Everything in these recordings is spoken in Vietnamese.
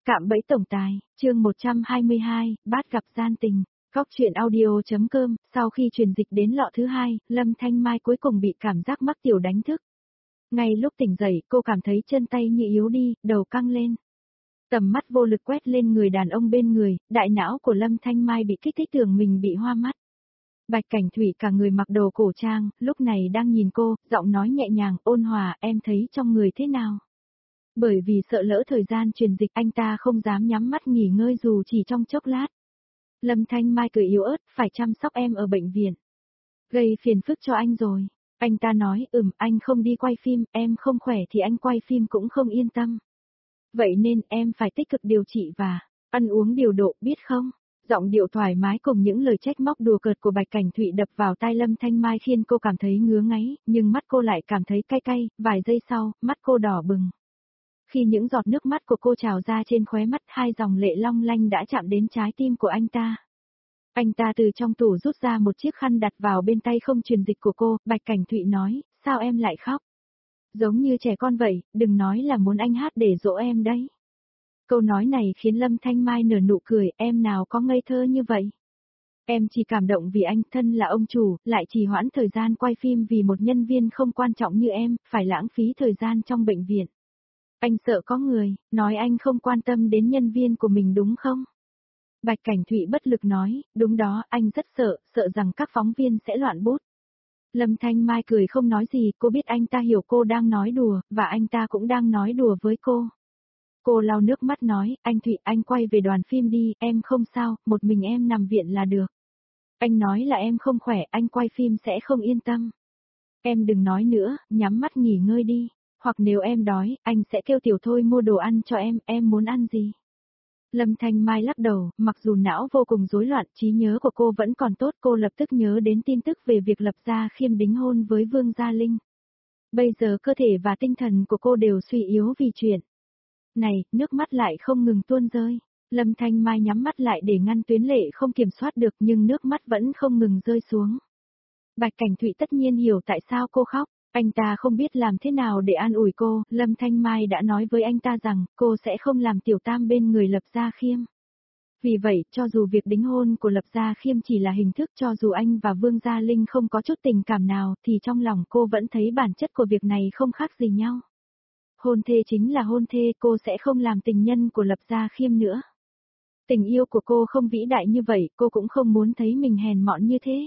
Cạm bẫy tổng tài, chương 122, bát gặp gian tình. Góc truyện audio.com, sau khi truyền dịch đến lọ thứ hai, Lâm Thanh Mai cuối cùng bị cảm giác mắc tiểu đánh thức. Ngay lúc tỉnh dậy, cô cảm thấy chân tay như yếu đi, đầu căng lên. Tầm mắt vô lực quét lên người đàn ông bên người, đại não của Lâm Thanh Mai bị kích thích tưởng mình bị hoa mắt. Bạch Cảnh Thụy cả người mặc đồ cổ trang, lúc này đang nhìn cô, giọng nói nhẹ nhàng, ôn hòa, em thấy trong người thế nào? Bởi vì sợ lỡ thời gian truyền dịch anh ta không dám nhắm mắt nghỉ ngơi dù chỉ trong chốc lát. Lâm Thanh Mai cười yếu ớt, phải chăm sóc em ở bệnh viện. Gây phiền phức cho anh rồi. Anh ta nói, anh không đi quay phim, em không khỏe thì anh quay phim cũng không yên tâm. Vậy nên em phải tích cực điều trị và ăn uống điều độ, biết không? Giọng điệu thoải mái cùng những lời trách móc đùa cợt của Bạch Cảnh Thụy đập vào tai Lâm Thanh Mai khiến cô cảm thấy ngứa ngáy, nhưng mắt cô lại cảm thấy cay cay, vài giây sau, mắt cô đỏ bừng. Khi những giọt nước mắt của cô trào ra trên khóe mắt, hai dòng lệ long lanh đã chạm đến trái tim của anh ta. Anh ta từ trong tủ rút ra một chiếc khăn đặt vào bên tay không truyền dịch của cô, Bạch Cảnh Thụy nói, sao em lại khóc? Giống như trẻ con vậy, đừng nói là muốn anh hát để dỗ em đấy. Câu nói này khiến Lâm Thanh Mai nở nụ cười, em nào có ngây thơ như vậy. Em chỉ cảm động vì anh thân là ông chủ, lại trì hoãn thời gian quay phim vì một nhân viên không quan trọng như em, phải lãng phí thời gian trong bệnh viện. Anh sợ có người, nói anh không quan tâm đến nhân viên của mình đúng không? Bạch Cảnh Thụy bất lực nói, đúng đó, anh rất sợ rằng các phóng viên sẽ loạn bút. Lâm Thanh Mai cười không nói gì, cô biết anh ta hiểu cô đang nói đùa, và anh ta cũng đang nói đùa với cô. Cô lau nước mắt nói, anh Thụy, anh quay về đoàn phim đi, em không sao, một mình em nằm viện là được. Anh nói là em không khỏe, anh quay phim sẽ không yên tâm. Em đừng nói nữa, nhắm mắt nghỉ ngơi đi. Hoặc nếu em đói, anh sẽ kêu Tiểu Thôi mua đồ ăn cho em muốn ăn gì? Lâm Thanh Mai lắc đầu, mặc dù não vô cùng rối loạn, trí nhớ của cô vẫn còn tốt, cô lập tức nhớ đến tin tức về việc Lập Gia Khiêm đính hôn với Vương Gia Linh. Bây giờ cơ thể và tinh thần của cô đều suy yếu vì chuyện này, nước mắt lại không ngừng tuôn rơi. Lâm Thanh Mai nhắm mắt lại để ngăn tuyến lệ không kiểm soát được nhưng nước mắt vẫn không ngừng rơi xuống. Bạch Cảnh Thụy tất nhiên hiểu tại sao cô khóc. Anh ta không biết làm thế nào để an ủi cô, Lâm Thanh Mai đã nói với anh ta rằng cô sẽ không làm tiểu tam bên người Lập Gia Khiêm. Vì vậy, cho dù việc đính hôn của Lập Gia Khiêm chỉ là hình thức, cho dù anh và Vương Gia Linh không có chút tình cảm nào, thì trong lòng cô vẫn thấy bản chất của việc này không khác gì nhau. Hôn thê chính là hôn thê, cô sẽ không làm tình nhân của Lập Gia Khiêm nữa. Tình yêu của cô không vĩ đại như vậy, cô cũng không muốn thấy mình hèn mọn như thế.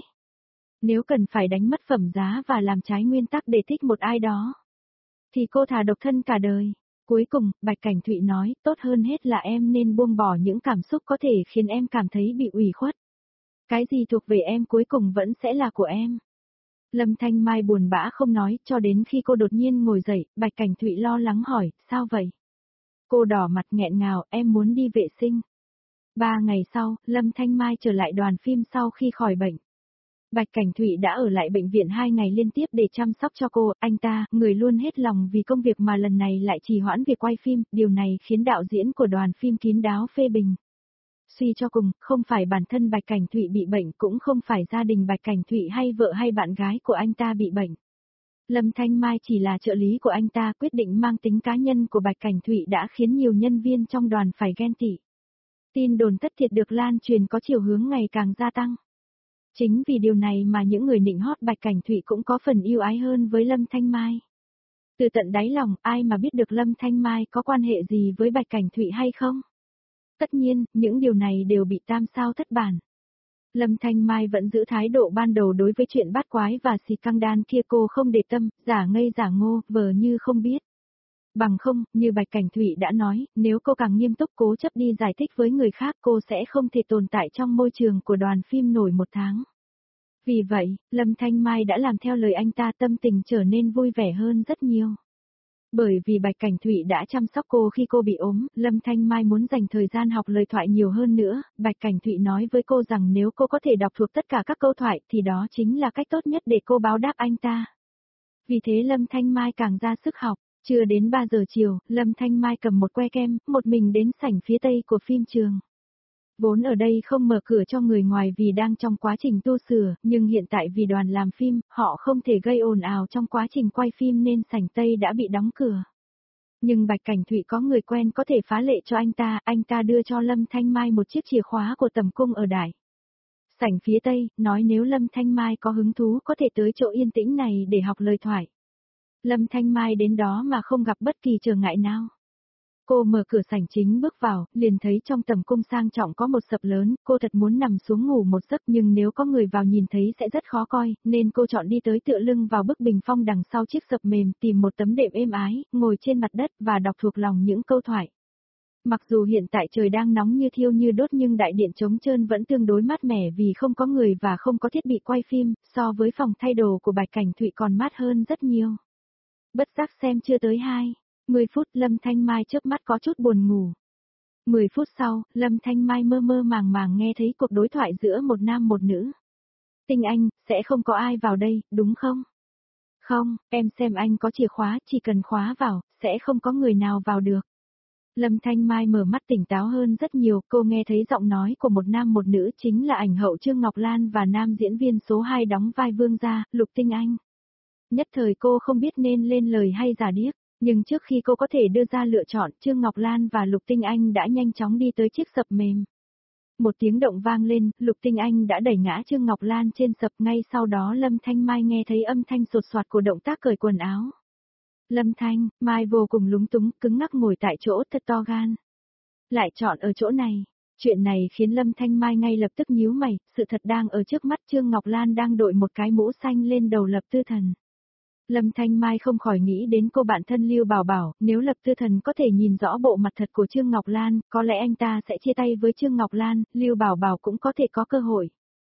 Nếu cần phải đánh mất phẩm giá và làm trái nguyên tắc để thích một ai đó, thì cô thà độc thân cả đời. Cuối cùng, Bạch Cảnh Thụy nói, tốt hơn hết là em nên buông bỏ những cảm xúc có thể khiến em cảm thấy bị ủy khuất. Cái gì thuộc về em cuối cùng vẫn sẽ là của em. Lâm Thanh Mai buồn bã không nói, cho đến khi cô đột nhiên ngồi dậy, Bạch Cảnh Thụy lo lắng hỏi, sao vậy? Cô đỏ mặt nghẹn ngào, em muốn đi vệ sinh. 3 ngày sau, Lâm Thanh Mai trở lại đoàn phim sau khi khỏi bệnh. Bạch Cảnh Thụy đã ở lại bệnh viện 2 ngày liên tiếp để chăm sóc cho cô, anh ta, người luôn hết lòng vì công việc mà lần này lại trì hoãn việc quay phim, điều này khiến đạo diễn của đoàn phim kín đáo phê bình. Suy cho cùng, không phải bản thân Bạch Cảnh Thụy bị bệnh, cũng không phải gia đình Bạch Cảnh Thụy hay vợ hay bạn gái của anh ta bị bệnh. Lâm Thanh Mai chỉ là trợ lý của anh ta, quyết định mang tính cá nhân của Bạch Cảnh Thụy đã khiến nhiều nhân viên trong đoàn phải ghen tị. Tin đồn thất thiệt được lan truyền có chiều hướng ngày càng gia tăng. Chính vì điều này mà những người nịnh hót Bạch Cảnh Thụy cũng có phần yêu ái hơn với Lâm Thanh Mai. Từ tận đáy lòng, ai mà biết được Lâm Thanh Mai có quan hệ gì với Bạch Cảnh Thụy hay không? Tất nhiên, những điều này đều bị tam sao thất bản. Lâm Thanh Mai vẫn giữ thái độ ban đầu đối với chuyện bát quái và xì căng đan kia, cô không để tâm, giả ngây giả ngô, vờ như không biết. Bằng không, như Bạch Cảnh Thụy đã nói, nếu cô càng nghiêm túc cố chấp đi giải thích với người khác, cô sẽ không thể tồn tại trong môi trường của đoàn phim nổi 1 tháng. Vì vậy, Lâm Thanh Mai đã làm theo lời anh ta, tâm tình trở nên vui vẻ hơn rất nhiều. Bởi vì Bạch Cảnh Thụy đã chăm sóc cô khi cô bị ốm, Lâm Thanh Mai muốn dành thời gian học lời thoại nhiều hơn nữa. Bạch Cảnh Thụy nói với cô rằng nếu cô có thể đọc thuộc tất cả các câu thoại thì đó chính là cách tốt nhất để cô báo đáp anh ta. Vì thế Lâm Thanh Mai càng ra sức học. Chưa đến 3 giờ chiều, Lâm Thanh Mai cầm một que kem, một mình đến sảnh phía tây của phim trường. Vốn ở đây không mở cửa cho người ngoài vì đang trong quá trình tu sửa, nhưng hiện tại vì đoàn làm phim, họ không thể gây ồn ào trong quá trình quay phim nên sảnh tây đã bị đóng cửa. Nhưng Bạch Cảnh Thụy có người quen có thể phá lệ cho anh ta đưa cho Lâm Thanh Mai một chiếc chìa khóa của tầm cung ở Đại sảnh phía Tây, nói nếu Lâm Thanh Mai có hứng thú có thể tới chỗ yên tĩnh này để học lời thoại. Lâm Thanh Mai đến đó mà không gặp bất kỳ trở ngại nào. Cô mở cửa sảnh chính bước vào, liền thấy trong tầm cung sang trọng có một sập lớn, cô thật muốn nằm xuống ngủ một giấc nhưng nếu có người vào nhìn thấy sẽ rất khó coi, nên cô chọn đi tới tựa lưng vào bức bình phong đằng sau chiếc sập mềm, tìm một tấm đệm êm ái, ngồi trên mặt đất và đọc thuộc lòng những câu thoại. Mặc dù hiện tại trời đang nóng như thiêu như đốt nhưng đại điện trống trơn vẫn tương đối mát mẻ vì không có người và không có thiết bị quay phim, so với phòng thay đồ của Bạch Cảnh Thụy còn mát hơn rất nhiều. Bất giác xem chưa tới 10 phút Lâm Thanh Mai chớp mắt có chút buồn ngủ. 10 phút sau, Lâm Thanh Mai mơ mơ màng màng nghe thấy cuộc đối thoại giữa một nam một nữ. Tinh Anh, sẽ không có ai vào đây, đúng không? Không, em xem anh có chìa khóa, chỉ cần khóa vào, sẽ không có người nào vào được. Lâm Thanh Mai mở mắt tỉnh táo hơn rất nhiều, cô nghe thấy giọng nói của một nam một nữ chính là ảnh hậu Trương Ngọc Lan và nam diễn viên số 2 đóng vai Vương gia, Lục Tinh Anh. Nhất thời cô không biết nên lên lời hay giả điếc, nhưng trước khi cô có thể đưa ra lựa chọn, Trương Ngọc Lan và Lục Tinh Anh đã nhanh chóng đi tới chiếc sập mềm. Một tiếng động vang lên, Lục Tinh Anh đã đẩy ngã Trương Ngọc Lan trên sập, ngay sau đó Lâm Thanh Mai nghe thấy âm thanh sột soạt của động tác cởi quần áo. Lâm Thanh Mai vô cùng lúng túng, cứng ngắc ngồi tại chỗ thật to gan. Lại chọn ở chỗ này. Chuyện này khiến Lâm Thanh Mai ngay lập tức nhíu mày, sự thật đang ở trước mắt, Trương Ngọc Lan đang đội một cái mũ xanh lên đầu Lập Tư Thần. Lâm Thanh Mai không khỏi nghĩ đến cô bạn thân Lưu Bảo Bảo, nếu Lập Tư Thần có thể nhìn rõ bộ mặt thật của Trương Ngọc Lan, có lẽ anh ta sẽ chia tay với Trương Ngọc Lan, Lưu Bảo Bảo cũng có thể có cơ hội.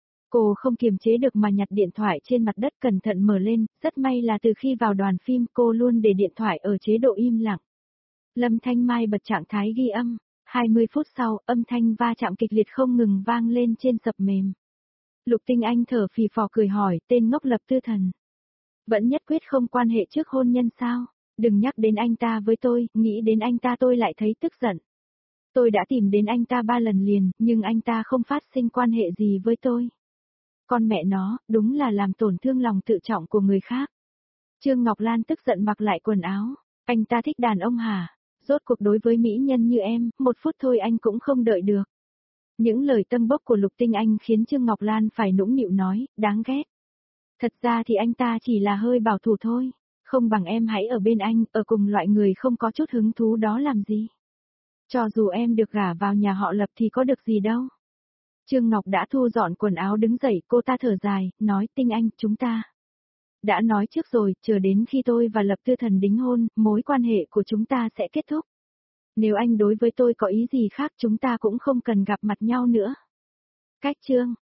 Cô không kiềm chế được mà nhặt điện thoại trên mặt đất cẩn thận mở lên, rất may là từ khi vào đoàn phim cô luôn để điện thoại ở chế độ im lặng. Lâm Thanh Mai bật trạng thái ghi âm, 20 phút sau, âm thanh va chạm kịch liệt không ngừng vang lên trên sập mềm. Lục Tinh Anh thở phì phò cười hỏi, tên ngốc Lập Tư Thần. Vẫn nhất quyết không quan hệ trước hôn nhân sao? Đừng nhắc đến anh ta với tôi, nghĩ đến anh ta tôi lại thấy tức giận. Tôi đã tìm đến anh ta 3 lần liền, nhưng anh ta không phát sinh quan hệ gì với tôi. Con mẹ nó, đúng là làm tổn thương lòng tự trọng của người khác. Trương Ngọc Lan tức giận mặc lại quần áo. Anh ta thích đàn ông hả? Rốt cuộc đối với mỹ nhân như em, 1 phút thôi anh cũng không đợi được. Những lời tâm bốc của Lục Tinh Anh khiến Trương Ngọc Lan phải nũng nịu nói, đáng ghét. Thật ra thì anh ta chỉ là hơi bảo thủ thôi. Không bằng em hãy ở bên anh, ở cùng loại người không có chút hứng thú đó làm gì. Cho dù em được gả vào nhà họ Lập thì có được gì đâu. Trương Ngọc đã thu dọn quần áo đứng dậy, cô ta thở dài, nói Tinh Anh, chúng ta đã nói trước rồi, chờ đến khi tôi và Lập Tư Thần đính hôn, mối quan hệ của chúng ta sẽ kết thúc. Nếu anh đối với tôi có ý gì khác chúng ta cũng không cần gặp mặt nhau nữa. Cách chương